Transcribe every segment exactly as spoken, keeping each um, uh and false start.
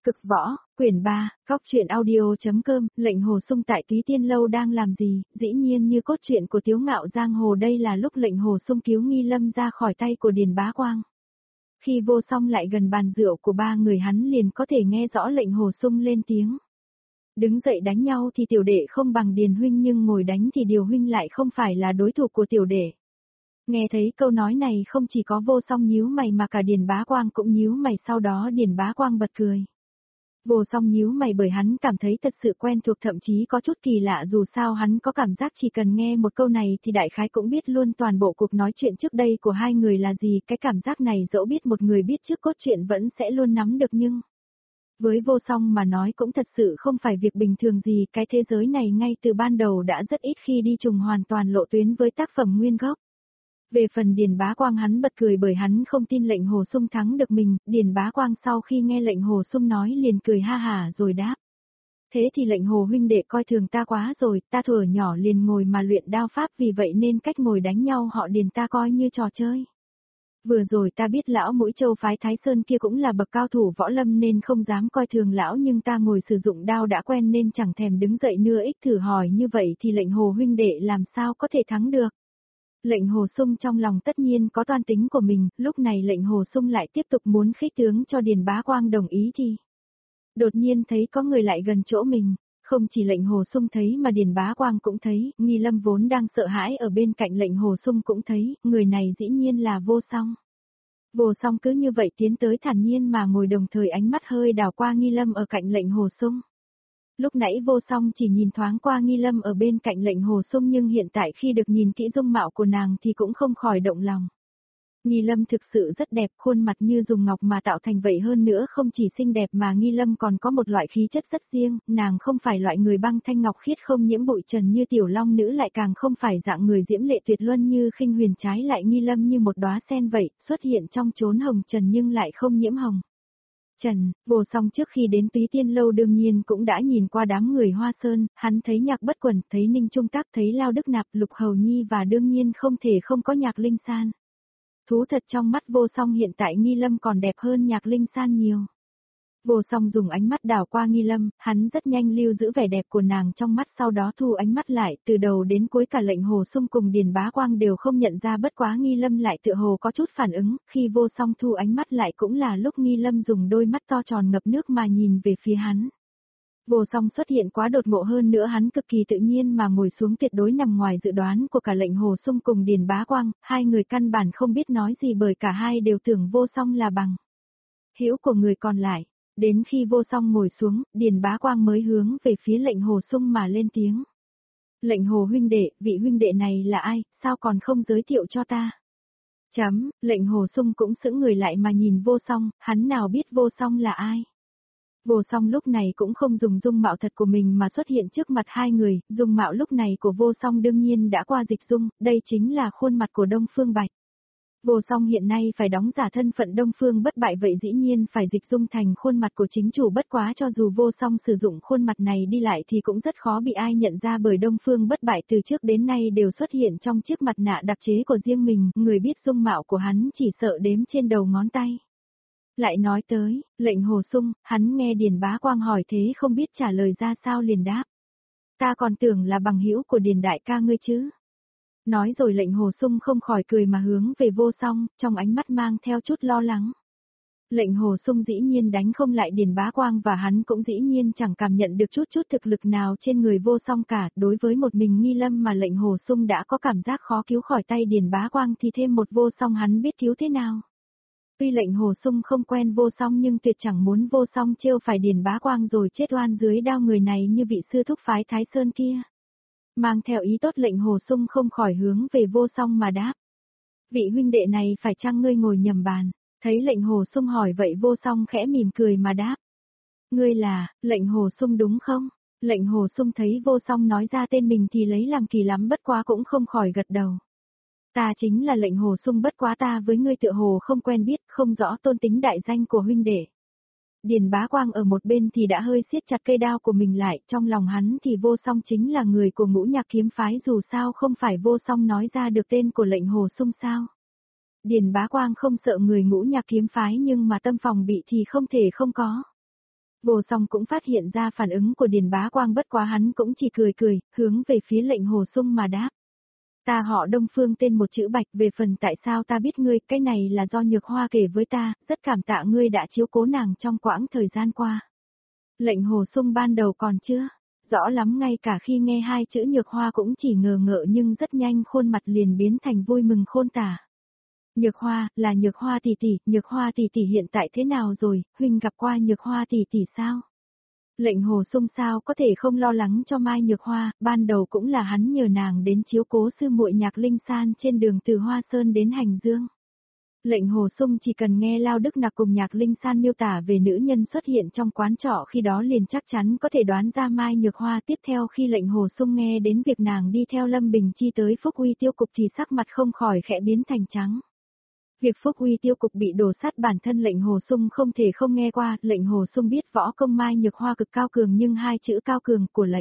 Cực võ, quyển ba, góc truyện audio.com, lệnh Hồ Sung tại Túy Tiên Lâu đang làm gì, dĩ nhiên như cốt truyện của Tiếu Ngạo Giang Hồ đây là lúc lệnh Hồ Sung cứu Nghi Lâm ra khỏi tay của Điền Bá Quang. Khi vô song lại gần bàn rượu của ba người hắn liền có thể nghe rõ lệnh Hồ Sung lên tiếng. Đứng dậy đánh nhau thì tiểu đệ không bằng Điền huynh nhưng ngồi đánh thì Điều huynh lại không phải là đối thủ của tiểu đệ. Nghe thấy câu nói này không chỉ có vô song nhíu mày mà cả Điền Bá Quang cũng nhíu mày, sau đó Điền Bá Quang bật cười. Vô song nhíu mày bởi hắn cảm thấy thật sự quen thuộc, thậm chí có chút kỳ lạ, dù sao hắn có cảm giác chỉ cần nghe một câu này thì đại khái cũng biết luôn toàn bộ cuộc nói chuyện trước đây của hai người là gì. Cái cảm giác này dẫu biết một người biết trước cốt truyện vẫn sẽ luôn nắm được, nhưng với vô song mà nói cũng thật sự không phải việc bình thường gì. Cái thế giới này ngay từ ban đầu đã rất ít khi đi trùng hoàn toàn lộ tuyến với tác phẩm nguyên gốc. Về phần Điền Bá Quang, hắn bật cười bởi hắn không tin lệnh Hồ Sung thắng được mình. Điền Bá Quang sau khi nghe lệnh Hồ Sung nói liền cười ha hả rồi đáp. Thế thì lệnh Hồ huynh đệ coi thường ta quá rồi, ta thuở nhỏ liền ngồi mà luyện đao pháp, vì vậy nên cách ngồi đánh nhau họ Điền ta coi như trò chơi. Vừa rồi ta biết lão Mũi Châu phái Thái Sơn kia cũng là bậc cao thủ võ lâm nên không dám coi thường lão, nhưng ta ngồi sử dụng đao đã quen nên chẳng thèm đứng dậy nữa. Ích thử hỏi như vậy thì lệnh Hồ huynh đệ làm sao có thể thắng được. Lệnh Hồ Sung trong lòng tất nhiên có toan tính của mình, lúc này lệnh Hồ Sung lại tiếp tục muốn khích tướng cho Điền Bá Quang đồng ý thì đột nhiên thấy có người lại gần chỗ mình, không chỉ lệnh Hồ Sung thấy mà Điền Bá Quang cũng thấy, Nghi Lâm vốn đang sợ hãi ở bên cạnh lệnh Hồ Sung cũng thấy, người này dĩ nhiên là Vô Song. Vô Song cứ như vậy tiến tới thản nhiên mà ngồi, đồng thời ánh mắt hơi đảo qua Nghi Lâm ở cạnh lệnh Hồ Sung. Lúc nãy Vô Song chỉ nhìn thoáng qua Nghi Lâm ở bên cạnh lệnh Hồ Sung, nhưng hiện tại khi được nhìn kỹ dung mạo của nàng thì cũng không khỏi động lòng. Nghi Lâm thực sự rất đẹp, khuôn mặt như dùng ngọc mà tạo thành vậy, hơn nữa không chỉ xinh đẹp mà Nghi Lâm còn có một loại khí chất rất riêng, nàng không phải loại người băng thanh ngọc khiết không nhiễm bụi trần như Tiểu Long Nữ, lại càng không phải dạng người diễm lệ tuyệt luân như Khinh Huyền, trái lại Nghi Lâm như một đóa sen vậy, xuất hiện trong chốn hồng trần nhưng lại không nhiễm hồng Trần. Vô Song trước khi đến Túy Tiên Lâu đương nhiên cũng đã nhìn qua đám người Hoa Sơn, hắn thấy Nhạc Bất Quần, thấy Ninh Trung Tác, thấy Lao Đức Nạp, Lục Hầu Nhi và đương nhiên không thể không có Nhạc Linh San. Thú thật trong mắt Vô Song hiện tại Nghi Lâm còn đẹp hơn Nhạc Linh San nhiều. Vô Song dùng ánh mắt đảo qua Nghi Lâm, hắn rất nhanh lưu giữ vẻ đẹp của nàng trong mắt, sau đó thu ánh mắt lại, từ đầu đến cuối cả lệnh Hồ Sung cùng Điền Bá Quang đều không nhận ra, bất quá Nghi Lâm lại tựa hồ có chút phản ứng, khi Vô Song thu ánh mắt lại cũng là lúc Nghi Lâm dùng đôi mắt to tròn ngập nước mà nhìn về phía hắn. Vô Song xuất hiện quá đột ngột, hơn nữa hắn cực kỳ tự nhiên mà ngồi xuống, tuyệt đối nằm ngoài dự đoán của cả lệnh Hồ Sung cùng Điền Bá Quang, hai người căn bản không biết nói gì bởi cả hai đều tưởng Vô Song là bằng hữu của người còn lại. Đến khi Vô Song ngồi xuống, Điền Bá Quang mới hướng về phía lệnh Hồ Sung mà lên tiếng. Lệnh Hồ huynh đệ, vị huynh đệ này là ai, sao còn không giới thiệu cho ta? Chấm, lệnh Hồ Sung cũng sững người lại mà nhìn Vô Song, hắn nào biết Vô Song là ai. Vô Song lúc này cũng không dùng dung mạo thật của mình mà xuất hiện trước mặt hai người, dung mạo lúc này của Vô Song đương nhiên đã qua dịch dung, đây chính là khuôn mặt của Đông Phương Bạch. Vô Song hiện nay phải đóng giả thân phận Đông Phương Bất Bại, vậy dĩ nhiên phải dịch dung thành khuôn mặt của chính chủ, bất quá cho dù Vô Song sử dụng khuôn mặt này đi lại thì cũng rất khó bị ai nhận ra, bởi Đông Phương Bất Bại từ trước đến nay đều xuất hiện trong chiếc mặt nạ đặc chế của riêng mình, người biết dung mạo của hắn chỉ sợ đếm trên đầu ngón tay. Lại nói tới, lệnh Hồ Sung, hắn nghe Điền Bá Quang hỏi thế không biết trả lời ra sao liền đáp. Ta còn tưởng là bằng hữu của Điền đại ca ngươi chứ. Nói rồi lệnh Hồ Sung không khỏi cười mà hướng về Vô Song, trong ánh mắt mang theo chút lo lắng. Lệnh Hồ Sung dĩ nhiên đánh không lại Điền Bá Quang và hắn cũng dĩ nhiên chẳng cảm nhận được chút chút thực lực nào trên người Vô Song cả, đối với một mình Nghi Lâm mà lệnh Hồ Sung đã có cảm giác khó cứu khỏi tay Điền Bá Quang thì thêm một Vô Song hắn biết cứu thế nào. Tuy lệnh Hồ Sung không quen Vô Song nhưng tuyệt chẳng muốn Vô Song trêu phải Điền Bá Quang rồi chết oan dưới đao người này như vị sư thúc phái Thái Sơn kia. Mang theo ý tốt lệnh Hồ Sung không khỏi hướng về Vô Song mà đáp. Vị huynh đệ này phải chăng ngươi ngồi nhầm bàn, thấy lệnh Hồ Sung hỏi vậy Vô Song khẽ mỉm cười mà đáp. Ngươi là, lệnh Hồ Sung đúng không? Lệnh Hồ Sung thấy Vô Song nói ra tên mình thì lấy làm kỳ lắm, bất quá cũng không khỏi gật đầu. Ta chính là lệnh Hồ Sung, bất quá ta với ngươi tựa hồ không quen biết, không rõ tôn tính đại danh của huynh đệ. Điền Bá Quang ở một bên thì đã hơi siết chặt cây đao của mình lại, trong lòng hắn thì Vô Song chính là người của Ngũ Nhạc kiếm phái, dù sao không phải Vô Song nói ra được tên của lệnh Hồ Sung sao. Điền Bá Quang không sợ người Ngũ Nhạc kiếm phái nhưng mà tâm phòng bị thì không thể không có. Vô Song cũng phát hiện ra phản ứng của Điền Bá Quang, bất quá hắn cũng chỉ cười cười, hướng về phía Lệnh Hồ Sung mà đáp. Ta họ Đông Phương, tên một chữ Bạch, về phần tại sao ta biết ngươi, cái này là do Nhược Hoa kể với ta, rất cảm tạ ngươi đã chiếu cố nàng trong quãng thời gian qua. Lệnh Hồ Sung ban đầu còn chưa rõ lắm, ngay cả khi nghe hai chữ Nhược Hoa cũng chỉ ngờ ngợ, nhưng rất nhanh khuôn mặt liền biến thành vui mừng khôn tả. Nhược Hoa, là Nhược Hoa tỷ tỷ, Nhược Hoa tỷ tỷ hiện tại thế nào rồi, huynh gặp qua Nhược Hoa tỷ tỷ sao? Lệnh Hồ Sung sao có thể không lo lắng cho Mai Nhược Hoa, ban đầu cũng là hắn nhờ nàng đến chiếu cố sư muội Nhạc Linh San trên đường từ Hoa Sơn đến Hành Dương. Lệnh Hồ Sung chỉ cần nghe Lao Đức Nặc cùng Nhạc Linh San miêu tả về nữ nhân xuất hiện trong quán trọ khi đó liền chắc chắn có thể đoán ra Mai Nhược Hoa. Tiếp theo khi Lệnh Hồ Sung nghe đến việc nàng đi theo Lâm Bình Chi tới Phúc Uy Tiêu Cục thì sắc mặt không khỏi khẽ biến thành trắng. Việc Phúc Uy Tiêu Cục bị đổ sát bản thân Lệnh Hồ Sung không thể không nghe qua. Lệnh Hồ Sung biết võ công Mai Nhược Hoa cực cao cường, nhưng hai chữ cao cường của Lệnh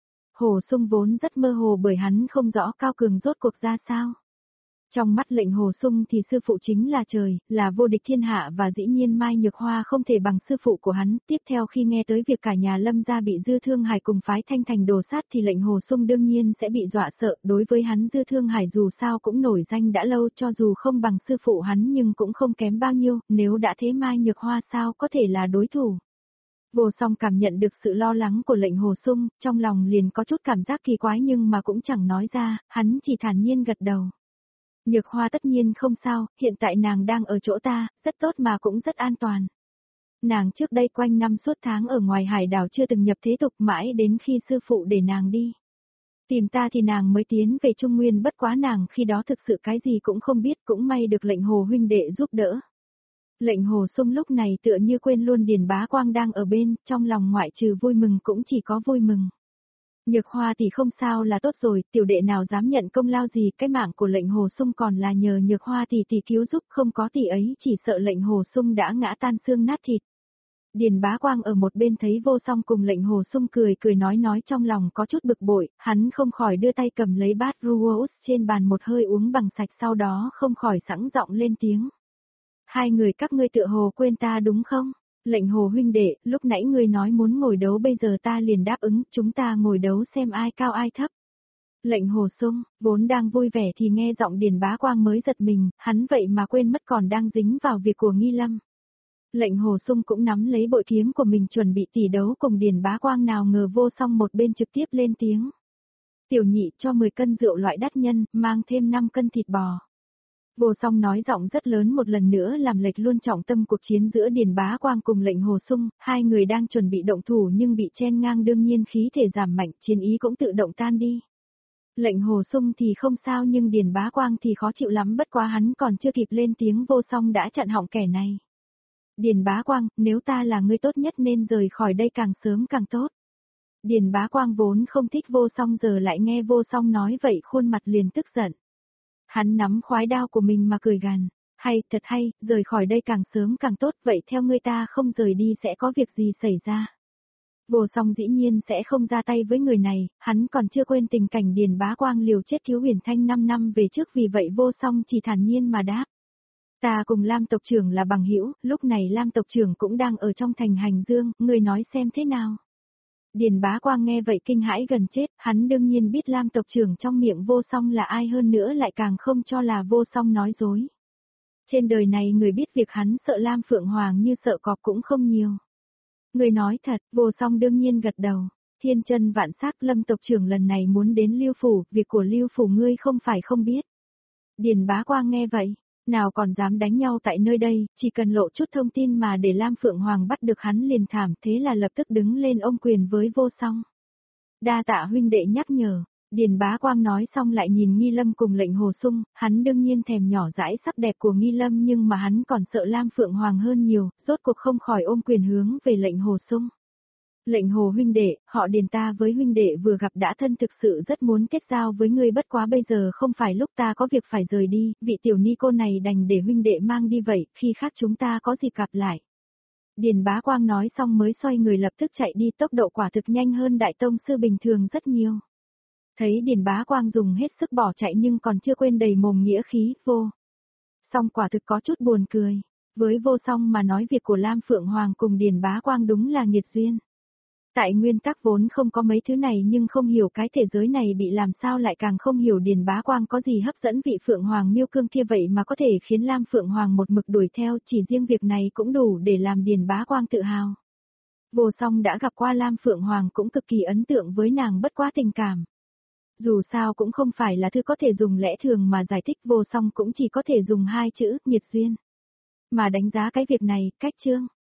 Hồ Sung vốn rất mơ hồ bởi hắn không rõ cao cường rốt cuộc ra sao. Trong mắt Lệnh Hồ Sung thì sư phụ chính là trời, là vô địch thiên hạ, và dĩ nhiên Mai Nhược Hoa không thể bằng sư phụ của hắn. Tiếp theo khi nghe tới việc cả nhà Lâm gia bị Dư Thương Hải cùng phái Thanh Thành đổ sát thì Lệnh Hồ Sung đương nhiên sẽ bị dọa sợ. Đối với hắn Dư Thương Hải dù sao cũng nổi danh đã lâu, cho dù không bằng sư phụ hắn nhưng cũng không kém bao nhiêu, nếu đã thế Mai Nhược Hoa sao có thể là đối thủ. Vô Song cảm nhận được sự lo lắng của Lệnh Hồ Sung, trong lòng liền có chút cảm giác kỳ quái nhưng mà cũng chẳng nói ra, hắn chỉ thản nhiên gật đầu. Nhược Hoa tất nhiên không sao, hiện tại nàng đang ở chỗ ta, rất tốt mà cũng rất an toàn. Nàng trước đây quanh năm suốt tháng ở ngoài hải đảo chưa từng nhập thế tục, mãi đến khi sư phụ để nàng đi tìm ta thì nàng mới tiến về Trung Nguyên, bất quá nàng khi đó thực sự cái gì cũng không biết, cũng may được Lệnh Hồ huynh đệ giúp đỡ. Lệnh Hồ Sung lúc này tựa như quên luôn Điền Bá Quang đang ở bên, trong lòng ngoại trừ vui mừng cũng chỉ có vui mừng. Nhược Hoa thì không sao là tốt rồi, tiểu đệ nào dám nhận công lao gì, cái mạng của Lệnh Hồ Sung còn là nhờ Nhược Hoa thì tỷ cứu giúp, không có tỷ ấy chỉ sợ Lệnh Hồ Sung đã ngã tan xương nát thịt. Điền Bá Quang ở một bên thấy Vô Song cùng Lệnh Hồ Sung cười cười nói nói trong lòng có chút bực bội, hắn không khỏi đưa tay cầm lấy bát Ruos trên bàn một hơi uống bằng sạch, sau đó không khỏi sẵn giọng lên tiếng. Hai người các ngươi tựa hồ quên ta đúng không? Lệnh Hồ huynh đệ, lúc nãy ngươi nói muốn ngồi đấu, bây giờ ta liền đáp ứng, chúng ta ngồi đấu xem ai cao ai thấp. Lệnh Hồ Sung, vốn đang vui vẻ thì nghe giọng Điền Bá Quang mới giật mình, hắn vậy mà quên mất còn đang dính vào việc của Nghi Lâm. Lệnh Hồ Sung cũng nắm lấy bội kiếm của mình chuẩn bị tỉ đấu cùng Điền Bá Quang, nào ngờ Vô Song một bên trực tiếp lên tiếng. Tiểu nhị cho mười cân rượu loại đắt nhân, mang thêm năm cân thịt bò. Vô Song nói giọng rất lớn, một lần nữa làm lệch luôn trọng tâm cuộc chiến giữa Điền Bá Quang cùng Lệnh Hồ Sung, hai người đang chuẩn bị động thủ nhưng bị chen ngang, đương nhiên khí thể giảm mạnh, chiến ý cũng tự động tan đi. Lệnh Hồ Sung thì không sao nhưng Điền Bá Quang thì khó chịu lắm, bất quá hắn còn chưa kịp lên tiếng Vô Song đã chặn họng kẻ này. Điền Bá Quang, nếu ta là ngươi tốt nhất nên rời khỏi đây càng sớm càng tốt. Điền Bá Quang vốn không thích Vô Song, giờ lại nghe Vô Song nói vậy khuôn mặt liền tức giận. Hắn nắm khoái đao của mình mà cười gằn, hay, thật hay, rời khỏi đây càng sớm càng tốt, vậy theo ngươi ta không rời đi sẽ có việc gì xảy ra? Vô Song dĩ nhiên sẽ không ra tay với người này, hắn còn chưa quên tình cảnh Điền Bá Quang liều chết cứu Huyền Thanh năm năm về trước, vì vậy Vô Song chỉ thản nhiên mà đáp. Ta cùng Lam tộc trưởng là bằng hữu, lúc này Lam tộc trưởng cũng đang ở trong thành Hành Dương, ngươi nói xem thế nào? Điền Bá Quang nghe vậy kinh hãi gần chết, hắn đương nhiên biết Lam tộc trưởng trong miệng Vô Song là ai, hơn nữa lại càng không cho là Vô Song nói dối. Trên đời này người biết việc hắn sợ Lam Phượng Hoàng như sợ cọp cũng không nhiều. Người nói thật, Vô Song đương nhiên gật đầu. Thiên chân vạn sắc, Lâm tộc trưởng lần này muốn đến Lưu Phủ, việc của Lưu Phủ ngươi không phải không biết. Điền Bá Quang nghe vậy, nào còn dám đánh nhau tại nơi đây, chỉ cần lộ chút thông tin mà để Lam Phượng Hoàng bắt được hắn liền thảm, thế là lập tức đứng lên ôm quyền với Vô Song. Đa tạ huynh đệ nhắc nhở. Điền Bá Quang nói xong lại nhìn Nghi Lâm cùng Lệnh Hồ Sung, hắn đương nhiên thèm nhỏ dãi sắc đẹp của Nghi Lâm nhưng mà hắn còn sợ Lam Phượng Hoàng hơn nhiều, rốt cuộc không khỏi ôm quyền hướng về Lệnh Hồ Sung. Lệnh Hồ huynh đệ, họ Điền ta với huynh đệ vừa gặp đã thân, thực sự rất muốn kết giao với ngươi, bất quá bây giờ không phải lúc, ta có việc phải rời đi, vị tiểu ni cô này đành để huynh đệ mang đi vậy, khi khác chúng ta có dịp gặp lại. Điền Bá Quang nói xong mới xoay người lập tức chạy đi, tốc độ quả thực nhanh hơn đại tông sư bình thường rất nhiều. Thấy Điền Bá Quang dùng hết sức bỏ chạy nhưng còn chưa quên đầy mồm nghĩa khí, Vô Song quả thực có chút buồn cười. Với vô song mà nói việc của Lam Phượng Hoàng cùng Điền Bá Quang đúng là nghiệt duyên. Tại nguyên tắc vốn không có mấy thứ này nhưng không hiểu cái thế giới này bị làm sao lại càng không hiểu Điền Bá Quang có gì hấp dẫn vị Phượng Hoàng miêu cương kia vậy mà có thể khiến Lam Phượng Hoàng một mực đuổi theo, chỉ riêng việc này cũng đủ để làm Điền Bá Quang tự hào. Vô song đã gặp qua Lam Phượng Hoàng cũng cực kỳ ấn tượng với nàng bất quá tình cảm. Dù sao cũng không phải là thứ có thể dùng lẽ thường mà giải thích, vô song cũng chỉ có thể dùng hai chữ, nghiệt duyên. Mà đánh giá cái việc này, cách chương.